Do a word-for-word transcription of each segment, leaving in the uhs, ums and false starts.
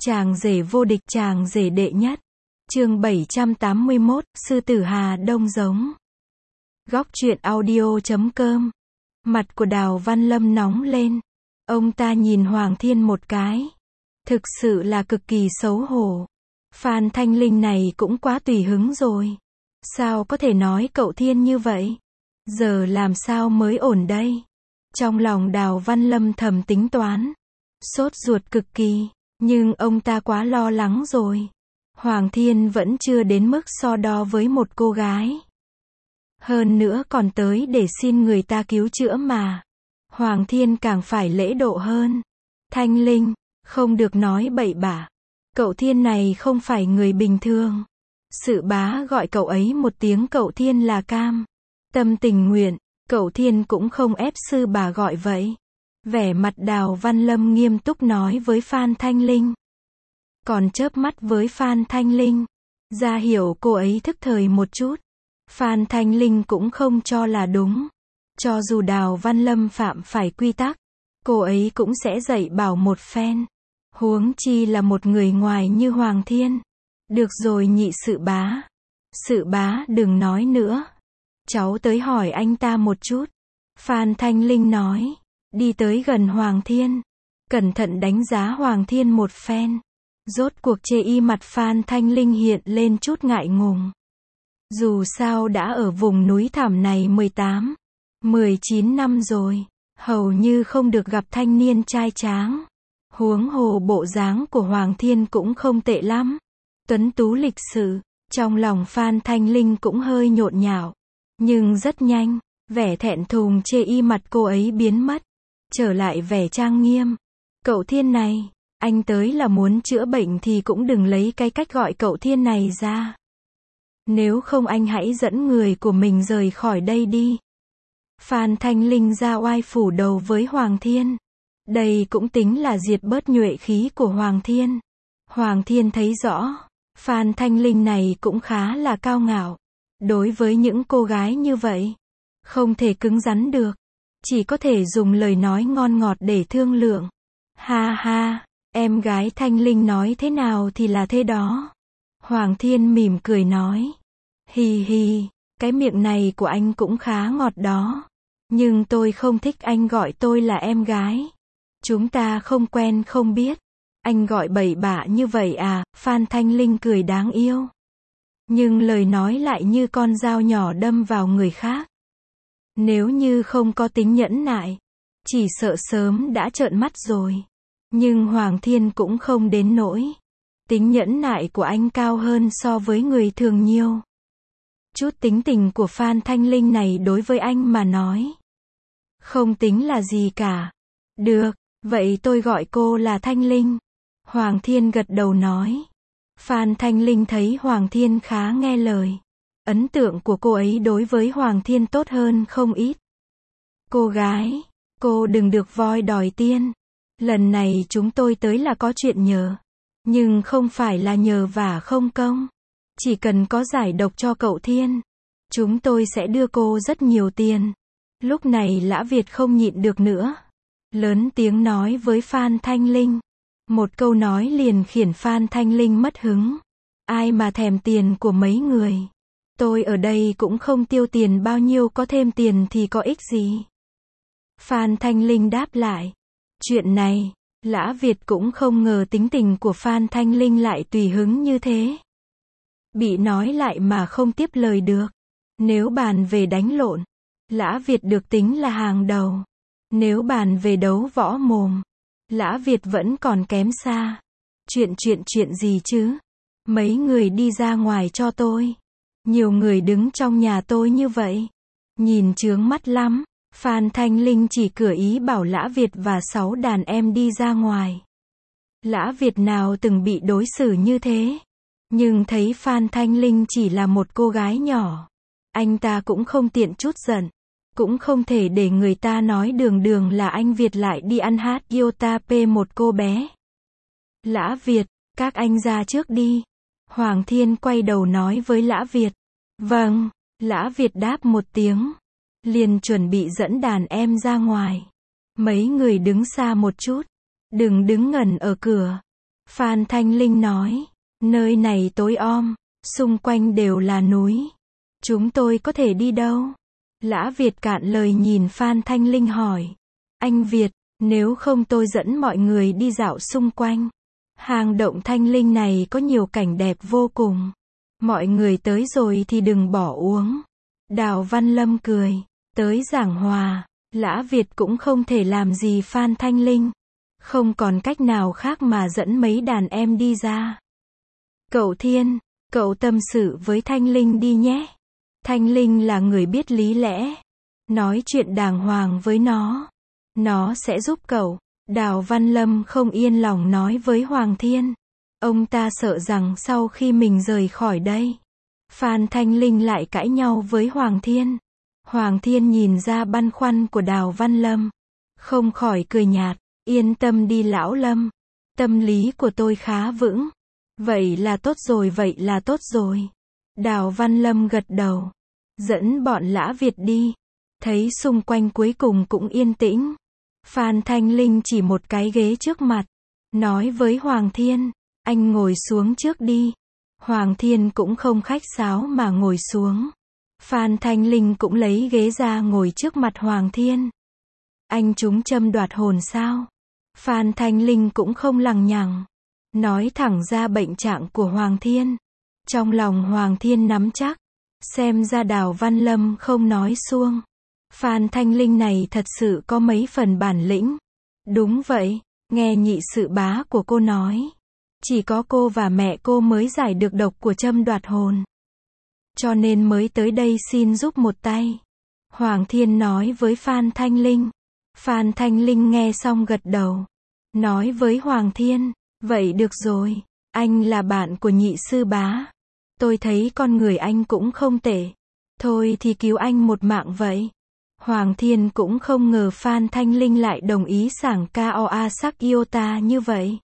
Chàng rể vô địch, chàng rể đệ nhất. Chương bảy trăm tám mươi mốt, Sư tử Hà Đông giống. Góc truyện audio chấm com. Mặt của Đào Văn Lâm nóng lên. Ông ta nhìn Hoàng Thiên một cái. Thực sự là cực kỳ xấu hổ. Phan Thanh Linh này cũng quá tùy hứng rồi. Sao có thể nói cậu Thiên như vậy? Giờ làm sao mới ổn đây? Trong lòng Đào Văn Lâm thầm tính toán. Sốt ruột cực kỳ. Nhưng ông ta quá lo lắng rồi. Hoàng Thiên vẫn chưa đến mức so đo với một cô gái. Hơn nữa còn tới để xin người ta cứu chữa mà. Hoàng Thiên càng phải lễ độ hơn. Thanh Linh, không được nói bậy bạ. Cậu Thiên này không phải người bình thường. Sự bá gọi cậu ấy một tiếng cậu Thiên là cam tâm tình nguyện. Cậu Thiên cũng không ép sư bà gọi vậy. Vẻ mặt Đào Văn Lâm nghiêm túc nói với Phan Thanh Linh. Còn chớp mắt với Phan Thanh Linh. Ra hiểu cô ấy thức thời một chút. Phan Thanh Linh cũng không cho là đúng. Cho dù Đào Văn Lâm phạm phải quy tắc, cô ấy cũng sẽ dạy bảo một phen. Huống chi là một người ngoài như Hoàng Thiên. Được rồi nhị sự bá. Sự bá đừng nói nữa. Cháu tới hỏi anh ta một chút. Phan Thanh Linh nói. Đi tới gần Hoàng Thiên. Cẩn thận đánh giá Hoàng Thiên một phen. Rốt cuộc chê y mặt Phan Thanh Linh hiện lên chút ngại ngùng. Dù sao đã ở vùng núi thảm này mười tám, mười chín năm rồi. Hầu như không được gặp thanh niên trai tráng. Huống hồ bộ dáng của Hoàng Thiên cũng không tệ lắm. Tuấn tú lịch sự. Trong lòng Phan Thanh Linh cũng hơi nhộn nhạo. Nhưng rất nhanh, vẻ thẹn thùng chê y mặt cô ấy biến mất. Trở lại vẻ trang nghiêm. Cậu Thiên này, anh tới là muốn chữa bệnh thì cũng đừng lấy cái cách gọi cậu Thiên này ra. Nếu không anh hãy dẫn người của mình rời khỏi đây đi. Phan Thanh Linh ra oai phủ đầu với Hoàng Thiên. Đây cũng tính là diệt bớt nhuệ khí của Hoàng Thiên. Hoàng Thiên thấy rõ, Phan Thanh Linh này cũng khá là cao ngạo. Đối với những cô gái như vậy, không thể cứng rắn được. Chỉ có thể dùng lời nói ngon ngọt để thương lượng. Ha ha, em gái Thanh Linh nói thế nào thì là thế đó. Hoàng Thiên mỉm cười nói. Hì hì, cái miệng này của anh cũng khá ngọt đó. Nhưng tôi không thích anh gọi tôi là em gái. Chúng ta không quen không biết. Anh gọi bậy bạ như vậy à? Phan Thanh Linh cười đáng yêu. Nhưng lời nói lại như con dao nhỏ đâm vào người khác. Nếu như không có tính nhẫn nại, chỉ sợ sớm đã trợn mắt rồi. Nhưng Hoàng Thiên cũng không đến nỗi. Tính nhẫn nại của anh cao hơn so với người thường nhiều. Chút tính tình của Phan Thanh Linh này đối với anh mà nói, không tính là gì cả. Được, vậy tôi gọi cô là Thanh Linh. Hoàng Thiên gật đầu nói. Phan Thanh Linh thấy Hoàng Thiên khá nghe lời. Ấn tượng của cô ấy đối với Hoàng Thiên tốt hơn không ít. Cô gái, cô đừng được voi đòi tiên. Lần này chúng tôi tới là có chuyện nhờ. Nhưng không phải là nhờ vả không công. Chỉ cần có giải độc cho cậu Thiên, chúng tôi sẽ đưa cô rất nhiều tiền. Lúc này Lã Việt không nhịn được nữa. Lớn tiếng nói với Phan Thanh Linh. Một câu nói liền khiến Phan Thanh Linh mất hứng. Ai mà thèm tiền của mấy người. Tôi ở đây cũng không tiêu tiền bao nhiêu, có thêm tiền thì có ích gì. Phan Thanh Linh đáp lại. Chuyện này, Lã Việt cũng không ngờ tính tình của Phan Thanh Linh lại tùy hứng như thế. Bị nói lại mà không tiếp lời được. Nếu bàn về đánh lộn, Lã Việt được tính là hàng đầu. Nếu bàn về đấu võ mồm, Lã Việt vẫn còn kém xa. Chuyện chuyện chuyện gì chứ? Mấy người đi ra ngoài cho tôi. Nhiều người đứng trong nhà tôi như vậy. Nhìn chướng mắt lắm. Phan Thanh Linh chỉ cửa ý bảo Lã Việt và sáu đàn em đi ra ngoài. Lã Việt nào từng bị đối xử như thế. Nhưng thấy Phan Thanh Linh chỉ là một cô gái nhỏ. Anh ta cũng không tiện chút giận. Cũng không thể để người ta nói đường đường là anh Việt lại đi ăn hát Iota P một cô bé. Lã Việt, các anh ra trước đi. Hoàng Thiên quay đầu nói với Lã Việt. Vâng, Lã Việt đáp một tiếng. Liền chuẩn bị dẫn đàn em ra ngoài. Mấy người đứng xa một chút. Đừng đứng ngẩn ở cửa. Phan Thanh Linh nói, nơi này tối om, xung quanh đều là núi. Chúng tôi có thể đi đâu? Lã Việt cạn lời nhìn Phan Thanh Linh hỏi. Anh Việt, nếu không tôi dẫn mọi người đi dạo xung quanh. Hang động Thanh Linh này có nhiều cảnh đẹp vô cùng. Mọi người tới rồi thì đừng bỏ uống. Đào Văn Lâm cười. Tới giảng hòa, Lã Việt cũng không thể làm gì Phan Thanh Linh. Không còn cách nào khác mà dẫn mấy đàn em đi ra. Cậu Thiên, cậu tâm sự với Thanh Linh đi nhé. Thanh Linh là người biết lý lẽ. Nói chuyện đàng hoàng với nó. Nó sẽ giúp cậu. Đào Văn Lâm không yên lòng nói với Hoàng Thiên. Ông ta sợ rằng sau khi mình rời khỏi đây, Phan Thanh Linh lại cãi nhau với Hoàng Thiên. Hoàng Thiên nhìn ra băn khoăn của Đào Văn Lâm. Không khỏi cười nhạt. Yên tâm đi lão Lâm. Tâm lý của tôi khá vững. Vậy là tốt rồi, vậy là tốt rồi. Đào Văn Lâm gật đầu. Dẫn bọn Lã Việt đi. Thấy xung quanh cuối cùng cũng yên tĩnh. Phan Thanh Linh chỉ một cái ghế trước mặt. Nói với Hoàng Thiên. Anh ngồi xuống trước đi. Hoàng Thiên cũng không khách sáo mà ngồi xuống. Phan Thanh Linh cũng lấy ghế ra ngồi trước mặt Hoàng Thiên. Anh chúng châm đoạt hồn sao? Phan Thanh Linh cũng không lằng nhằng. Nói thẳng ra bệnh trạng của Hoàng Thiên. Trong lòng Hoàng Thiên nắm chắc. Xem ra Đào Văn Lâm không nói suông. Phan Thanh Linh này thật sự có mấy phần bản lĩnh. Đúng vậy, nghe nhị sự bá của cô nói. Chỉ có cô và mẹ cô mới giải được độc của châm đoạt hồn. Cho nên mới tới đây xin giúp một tay. Hoàng Thiên nói với Phan Thanh Linh. Phan Thanh Linh nghe xong gật đầu. Nói với Hoàng Thiên. Vậy được rồi, anh là bạn của nhị sư bá. Tôi thấy con người anh cũng không tệ. Thôi thì cứu anh một mạng vậy. Hoàng Thiên cũng không ngờ Phan Thanh Linh lại đồng ý sảng Koa sắc Iota như vậy.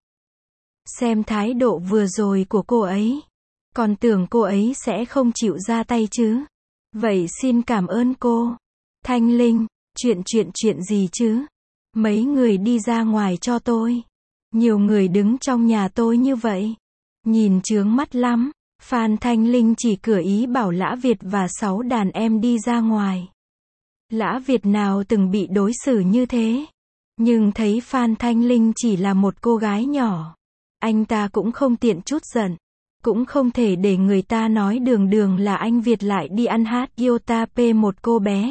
Xem thái độ vừa rồi của cô ấy. Còn tưởng cô ấy sẽ không chịu ra tay chứ. Vậy xin cảm ơn cô. Thanh Linh, chuyện chuyện chuyện gì chứ? Mấy người đi ra ngoài cho tôi. Nhiều người đứng trong nhà tôi như vậy. Nhìn chướng mắt lắm. Phan Thanh Linh chỉ cửa ý bảo Lã Việt và sáu đàn em đi ra ngoài. Lã Việt nào từng bị đối xử như thế. Nhưng thấy Phan Thanh Linh chỉ là một cô gái nhỏ. Anh ta cũng không tiện chút giận. Cũng không thể để người ta nói đường đường là anh Việt lại đi ăn hát Iota P một cô bé.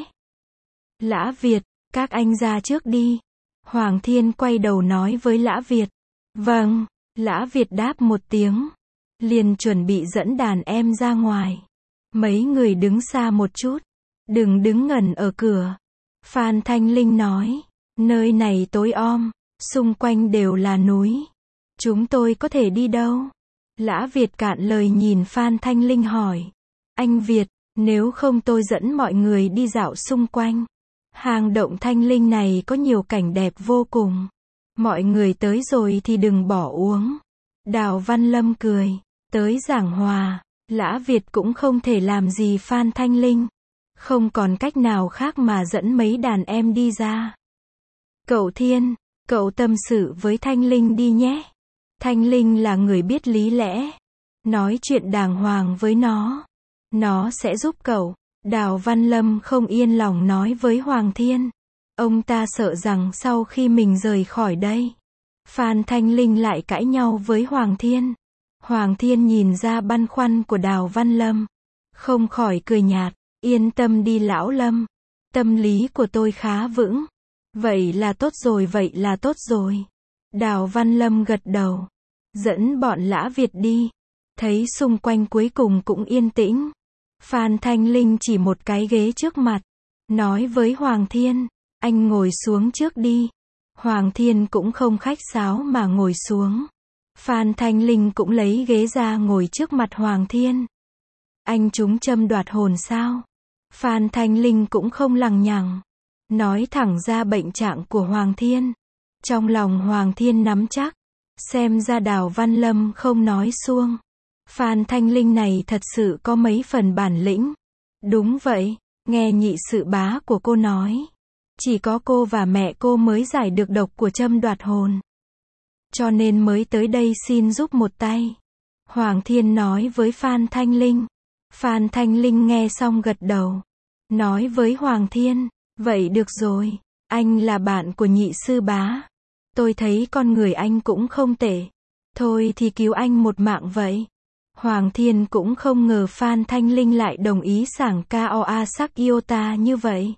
Lã Việt, các anh ra trước đi. Hoàng Thiên quay đầu nói với Lã Việt. Vâng, Lã Việt đáp một tiếng. Liền chuẩn bị dẫn đàn em ra ngoài. Mấy người đứng xa một chút. Đừng đứng ngẩn ở cửa. Phan Thanh Linh nói. Nơi này tối om. Xung quanh đều là núi. Chúng tôi có thể đi đâu? Lã Việt cạn lời nhìn Phan Thanh Linh hỏi. Anh Việt, nếu không tôi dẫn mọi người đi dạo xung quanh. Hang động Thanh Linh này có nhiều cảnh đẹp vô cùng. Mọi người tới rồi thì đừng bỏ uống. Đào Văn Lâm cười. Tới giảng hòa, Lã Việt cũng không thể làm gì Phan Thanh Linh. Không còn cách nào khác mà dẫn mấy đàn em đi ra. Cậu Thiên, cậu tâm sự với Thanh Linh đi nhé. Thanh Linh là người biết lý lẽ. Nói chuyện đàng hoàng với nó. Nó sẽ giúp cậu. Đào Văn Lâm không yên lòng nói với Hoàng Thiên. Ông ta sợ rằng sau khi mình rời khỏi đây, Phan Thanh Linh lại cãi nhau với Hoàng Thiên. Hoàng Thiên nhìn ra băn khoăn của Đào Văn Lâm. Không khỏi cười nhạt. Yên tâm đi lão Lâm. Tâm lý của tôi khá vững. Vậy là tốt rồi, vậy là tốt rồi. Đào Văn Lâm gật đầu. Dẫn bọn Lã Việt đi. Thấy xung quanh cuối cùng cũng yên tĩnh. Phan Thanh Linh chỉ một cái ghế trước mặt. Nói với Hoàng Thiên. Anh ngồi xuống trước đi. Hoàng Thiên cũng không khách sáo mà ngồi xuống. Phan Thanh Linh cũng lấy ghế ra ngồi trước mặt Hoàng Thiên. Anh chúng châm đoạt hồn sao? Phan Thanh Linh cũng không lằng nhằng. Nói thẳng ra bệnh trạng của Hoàng Thiên. Trong lòng Hoàng Thiên nắm chắc. Xem ra Đào Văn Lâm không nói suông. Phan Thanh Linh này thật sự có mấy phần bản lĩnh. Đúng vậy, nghe nhị sự bá của cô nói. Chỉ có cô và mẹ cô mới giải được độc của châm đoạt hồn. cho nên mới tới đây xin giúp một tay. Hoàng Thiên nói với Phan Thanh Linh. Phan Thanh Linh nghe xong gật đầu. Nói với Hoàng Thiên, vậy được rồi, anh là bạn của nhị sư bá. Tôi thấy con người anh cũng không tệ. Thôi thì cứu anh một mạng vậy. Hoàng Thiên cũng không ngờ Phan Thanh Linh lại đồng ý sảng Koa sắc Iota như vậy.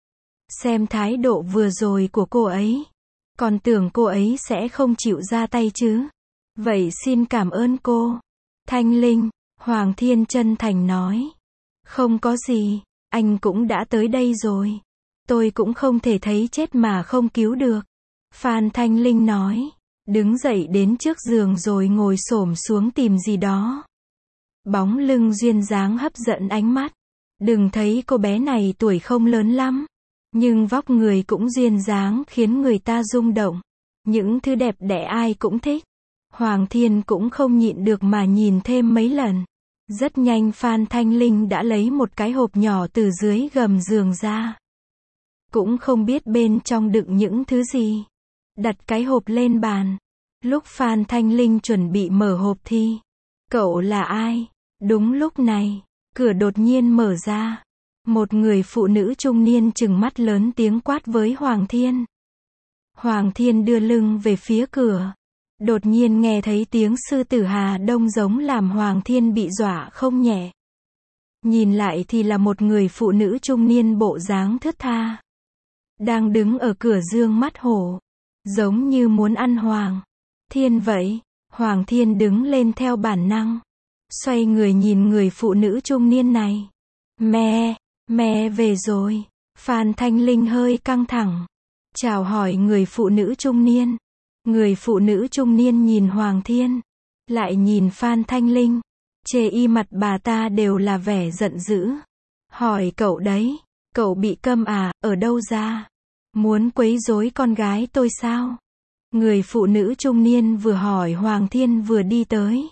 Xem thái độ vừa rồi của cô ấy. Còn tưởng cô ấy sẽ không chịu ra tay chứ. Vậy xin cảm ơn cô. Thanh Linh, Hoàng Thiên chân thành nói. Không có gì, anh cũng đã tới đây rồi. Tôi cũng không thể thấy chết mà không cứu được. Phan Thanh Linh nói. Đứng dậy đến trước giường rồi ngồi xổm xuống tìm gì đó. Bóng lưng duyên dáng hấp dẫn ánh mắt. Đừng thấy cô bé này tuổi không lớn lắm. Nhưng vóc người cũng duyên dáng khiến người ta rung động. Những thứ đẹp đẽ ai cũng thích. Hoàng Thiên cũng không nhịn được mà nhìn thêm mấy lần. Rất nhanh Phan Thanh Linh đã lấy một cái hộp nhỏ từ dưới gầm giường ra. Cũng không biết bên trong đựng những thứ gì. Đặt cái hộp lên bàn. Lúc Phan Thanh Linh chuẩn bị mở hộp thì, cậu là ai? Đúng lúc này, cửa đột nhiên mở ra. Một người phụ nữ trung niên trừng mắt lớn tiếng quát với Hoàng Thiên. Hoàng Thiên đưa lưng về phía cửa. Đột nhiên nghe thấy tiếng sư tử Hà Đông giống làm Hoàng Thiên bị dọa không nhẹ. Nhìn lại thì là một người phụ nữ trung niên bộ dáng thướt tha. Đang đứng ở cửa dương mắt hổ. Giống như muốn ăn Hoàng Thiên vậy. Hoàng Thiên đứng lên theo bản năng. Xoay người nhìn người phụ nữ trung niên này. Mẹ, mẹ về rồi. Phan Thanh Linh hơi căng thẳng. Chào hỏi người phụ nữ trung niên. Người phụ nữ trung niên nhìn Hoàng Thiên. Lại nhìn Phan Thanh Linh. Chê y mặt bà ta đều là vẻ giận dữ. Hỏi cậu đấy. Cậu bị câm à, ở đâu ra? Muốn quấy rối con gái tôi sao? Người phụ nữ trung niên vừa hỏi Hoàng Thiên vừa đi tới.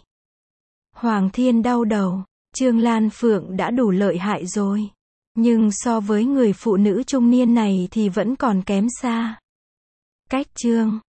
Hoàng Thiên đau đầu. Trương Lan Phượng đã đủ lợi hại rồi. Nhưng so với người phụ nữ trung niên này thì vẫn còn kém xa. Cách Trương